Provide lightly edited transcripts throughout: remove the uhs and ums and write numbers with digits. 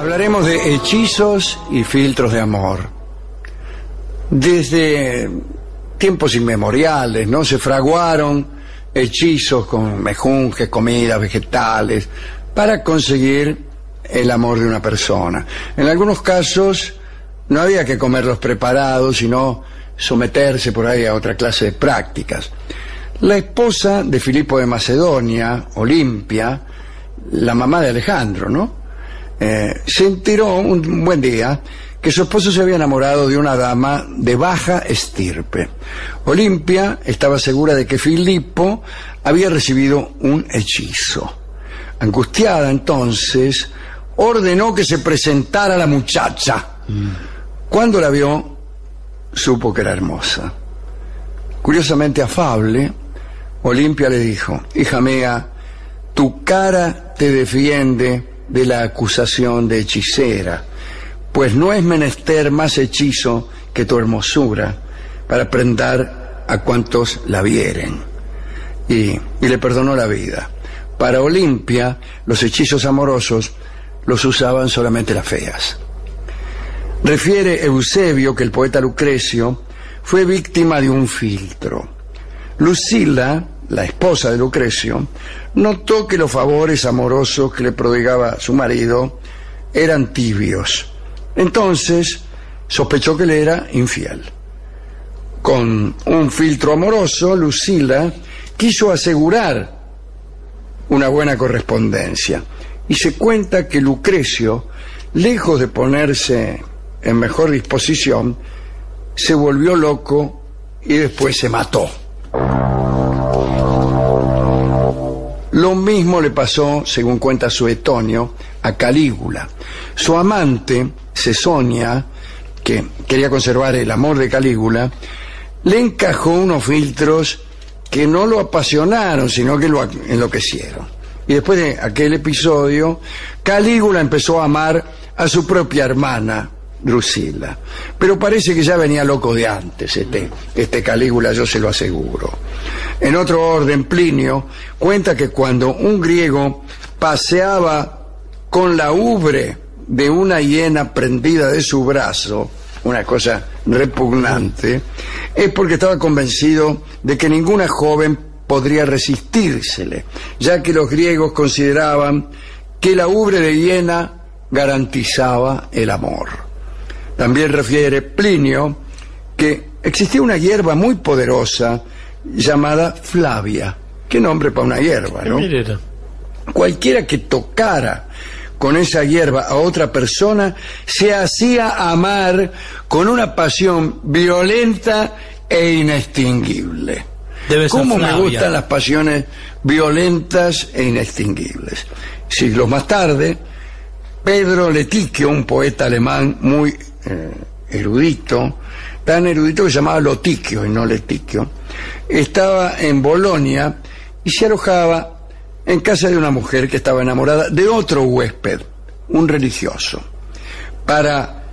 Hablaremos de hechizos y filtros de amor. Desde tiempos inmemoriales, ¿no? Se fraguaron hechizos con mejunjes, comidas, vegetales, para conseguir el amor de una persona. En algunos casos no había que comerlos preparados, sino someterse por ahí a otra clase de prácticas. La esposa de Filipo de Macedonia, Olimpia, la mamá de Alejandro, ¿no? Se enteró un buen día que su esposo se había enamorado de una dama de baja estirpe. Olimpia estaba segura de que Filipo había recibido un hechizo. Angustiada entonces, ordenó que se presentara la muchacha. Cuando la vio, supo que era hermosa. Curiosamente afable, Olimpia le dijo: hija mía, tu cara te defiende de la acusación de hechicera, pues no es menester más hechizo que tu hermosura para prendar a cuantos la vieren. Y le perdonó la vida. Para Olimpia, los hechizos amorosos los usaban solamente las feas. Refiere Eusebio que el poeta Lucrecio fue víctima de un filtro. Lucila, la esposa de Lucrecio, notó que los favores amorosos que le prodigaba su marido eran tibios. Entonces sospechó que le era infiel. Con un filtro amoroso, Lucila quiso asegurar una buena correspondencia. Y se cuenta que Lucrecio, lejos de ponerse en mejor disposición, se volvió loco y después se mató. Lo mismo le pasó, según cuenta Suetonio, a Calígula. Su amante, Cesonia, que quería conservar el amor de Calígula, le encajó unos filtros que no lo apasionaron, sino que lo enloquecieron. Y después de aquel episodio, Calígula empezó a amar a su propia hermana, Drusila. Pero parece que ya venía loco de antes, este Calígula, yo se lo aseguro. En otro orden, Plinio cuenta que cuando un griego paseaba con la ubre de una hiena prendida de su brazo, una cosa repugnante, es porque estaba convencido de que ninguna joven podría resistírsele, ya que los griegos consideraban que la ubre de hiena garantizaba el amor. También refiere Plinio que existía una hierba muy poderosa llamada Flavia. Qué nombre para una hierba, ¿no? Cualquiera que tocara con esa hierba a otra persona se hacía amar con una pasión violenta e inextinguible. ¿Cómo me gustan las pasiones violentas e inextinguibles? Siglos más tarde, Pedro Letiquio, un poeta alemán muy erudito, tan erudito que se llamaba Lotiquio y no Letiquio, estaba en Bolonia y se alojaba en casa de una mujer que estaba enamorada de otro huésped, un religioso. Para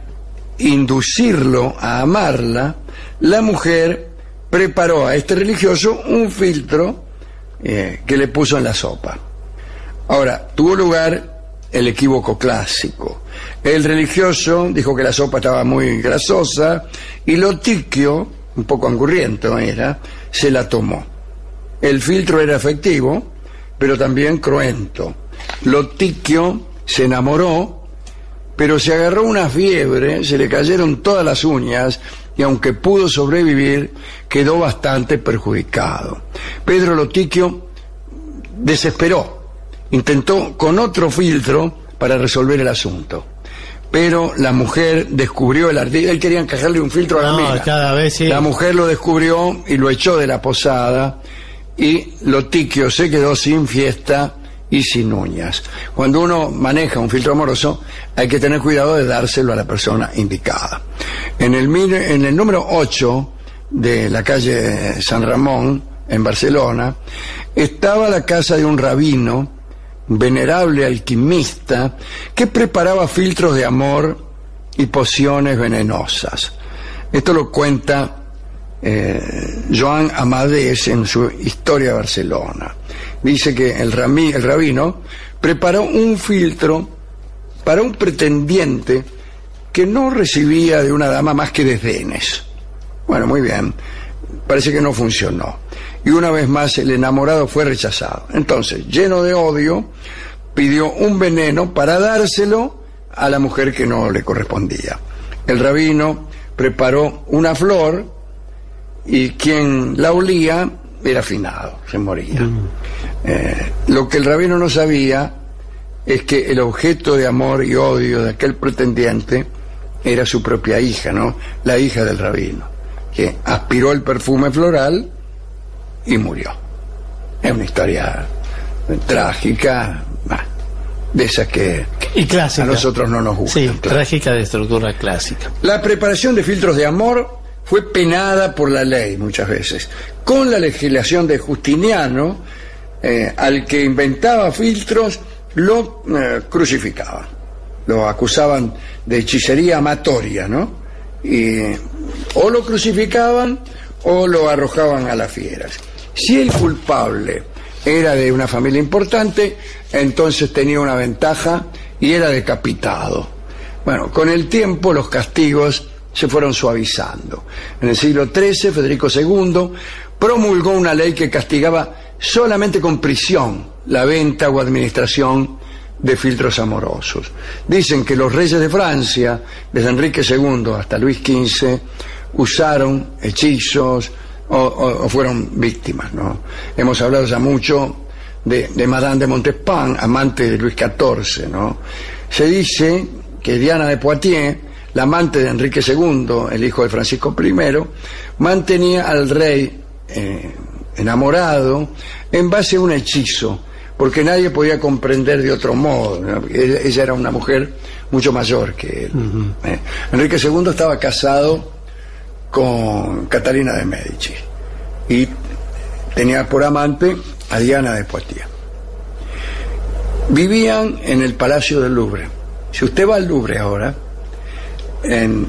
inducirlo a amarla, la mujer preparó a este religioso un filtro que le puso en la sopa. Ahora, tuvo lugar el equívoco clásico. El religioso dijo que la sopa estaba muy grasosa y Lotiquio, un poco angurriento era, se la tomó. El filtro era efectivo, pero también cruento. Lotiquio se enamoró, pero se agarró una fiebre, se le cayeron todas las uñas y aunque pudo sobrevivir, quedó bastante perjudicado. Pedro Lotiquio desesperó. Intentó con otro filtro para resolver el asunto, pero la mujer descubrió el ardid. Él quería encajarle un filtro a la mina. Cada vez sí. La mujer lo descubrió y lo echó de la posada y Lotiquio se quedó sin fiesta y sin uñas. Cuando uno maneja un filtro amoroso hay que tener cuidado de dárselo a la persona indicada. En el número 8 de la calle San Ramón, en Barcelona, estaba la casa de un rabino, venerable alquimista, que preparaba filtros de amor y pociones venenosas. Esto lo cuenta Joan Amadés en su Historia de Barcelona. Dice que el rabino preparó un filtro para un pretendiente que no recibía de una dama más que desdenes. Bueno, muy bien, parece que no funcionó. Y una vez más el enamorado fue rechazado. Entonces, lleno de odio, pidió un veneno para dárselo a la mujer que no le correspondía. El rabino preparó una flor y quien la olía era finado, se moría. Lo que el rabino no sabía es que el objeto de amor y odio de aquel pretendiente era su propia hija, ¿no? La hija del rabino, que aspiró el perfume floral y murió. Es una historia trágica, de esas que y clásica. A nosotros no nos gustan. Sí, claro. Trágica de estructura clásica. La preparación de filtros de amor fue penada por la ley muchas veces. Con la legislación de Justiniano, al que inventaba filtros, lo crucificaban. Lo acusaban de hechicería amatoria, ¿no? Y o lo crucificaban o lo arrojaban a las fieras. Si el culpable era de una familia importante, entonces tenía una ventaja y era decapitado. Bueno, con el tiempo los castigos se fueron suavizando. En el siglo XIII, Federico II promulgó una ley que castigaba solamente con prisión la venta o administración de filtros amorosos. Dicen que los reyes de Francia, desde Enrique II hasta Luis XV, usaron hechizos o fueron víctimas, ¿no? Hemos hablado ya mucho de Madame de Montespan, amante de Luis XIV, ¿no? Se dice que Diana de Poitiers, la amante de Enrique II, el hijo de Francisco I, mantenía al rey enamorado en base a un hechizo, porque nadie podía comprender de otro modo, ¿no? Ella era una mujer mucho mayor que él. Enrique II estaba casado con Catalina de Médici y tenía por amante a Diana de Poitiers. Vivían en el Palacio del Louvre. Si usted va al Louvre ahora, en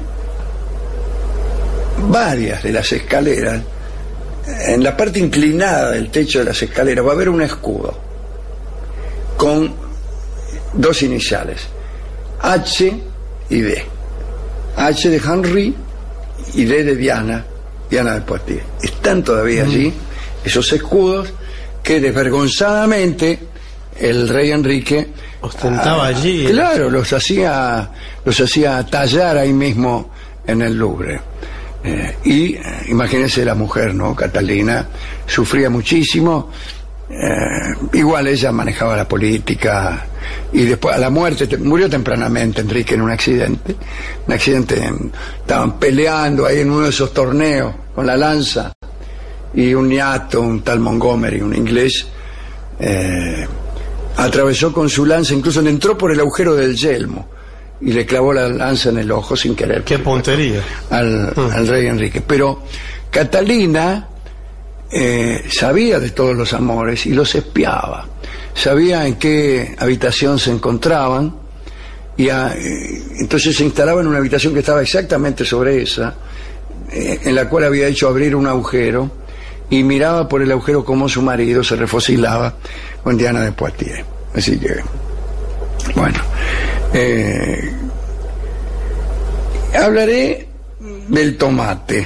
varias de las escaleras, en la parte inclinada del techo de las escaleras, va a haber un escudo con dos iniciales, H y D. H de Henry y D de Diana de Poitiers. Están todavía allí esos escudos que desvergonzadamente el rey Enrique ostentaba allí. Claro, los hacía tallar ahí mismo en el Louvre. Imagínense la mujer, ¿no? Catalina sufría muchísimo. Igual ella manejaba la política y después a la muerte murió tempranamente Enrique en un accidente. Estaban peleando ahí en uno de esos torneos con la lanza y un niato, un tal Montgomery, un inglés, atravesó con su lanza, incluso le entró por el agujero del yelmo y le clavó la lanza en el ojo sin querer. ¡Qué puntería! Al rey Enrique. Pero Catalina sabía de todos los amores y los espiaba. Sabía en qué habitación se encontraban y entonces se instalaba en una habitación que estaba exactamente sobre esa, en la cual había hecho abrir un agujero, y miraba por el agujero cómo su marido se refosilaba con Diana de Poitiers. Así que, bueno, hablaré del tomate.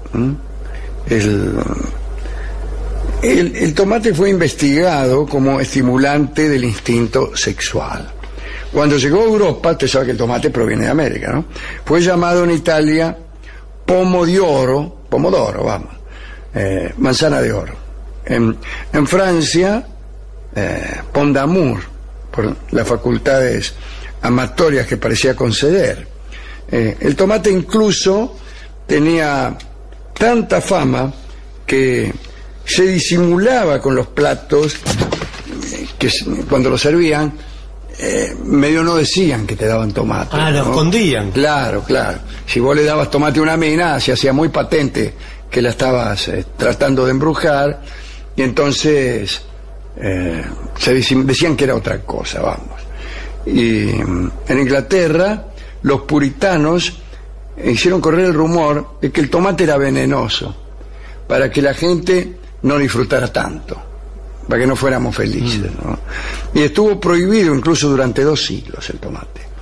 El tomate fue investigado como estimulante del instinto sexual. Cuando llegó a Europa, usted sabe que el tomate proviene de América, ¿no? Fue llamado en Italia pomodoro, vamos, manzana de oro. En Francia, pomme d'amour, por las facultades amatorias que parecía conceder. El tomate incluso tenía tanta fama que se disimulaba con los platos, que cuando lo servían, medio no decían que te daban tomate. Ah, lo escondían. Claro. Si vos le dabas tomate a una mina, se hacía muy patente que la estabas tratando de embrujar, y entonces decían que era otra cosa, vamos. Y en Inglaterra, los puritanos hicieron correr el rumor de que el tomate era venenoso, para que la gente no disfrutara tanto, para que no fuéramos felices, ¿no? Y estuvo prohibido incluso durante 2 siglos el tomate.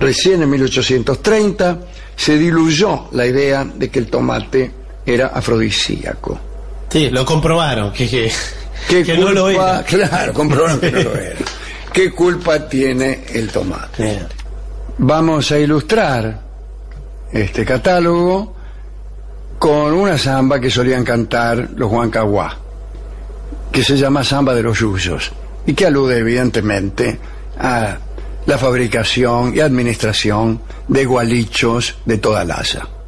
Recién en 1830 se diluyó la idea de que el tomate era afrodisíaco. Sí, lo comprobaron, que ¿Qué no lo culpa- era. Claro, comprobaron que no lo era. ¿Qué culpa tiene el tomate? Bien. Vamos a ilustrar este catálogo con una samba que solían cantar los huancahuá, que se llama Samba de los Yuyos, y que alude evidentemente a la fabricación y administración de gualichos de toda la asa.